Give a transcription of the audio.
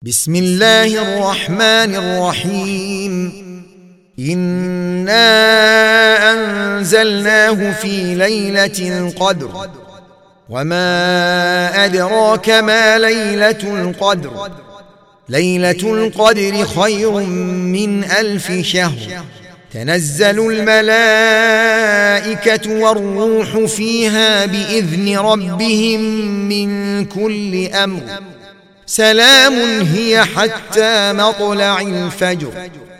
بسم الله الرحمن الرحيم إنا أنزلناه في ليلة القدر وما أدراك ما ليلة القدر ليلة القدر خير من 1000 شهر تنزل الملائكة والروح فيها بإذن ربهم من كل أمر سلام هي حتى مطلع الفجر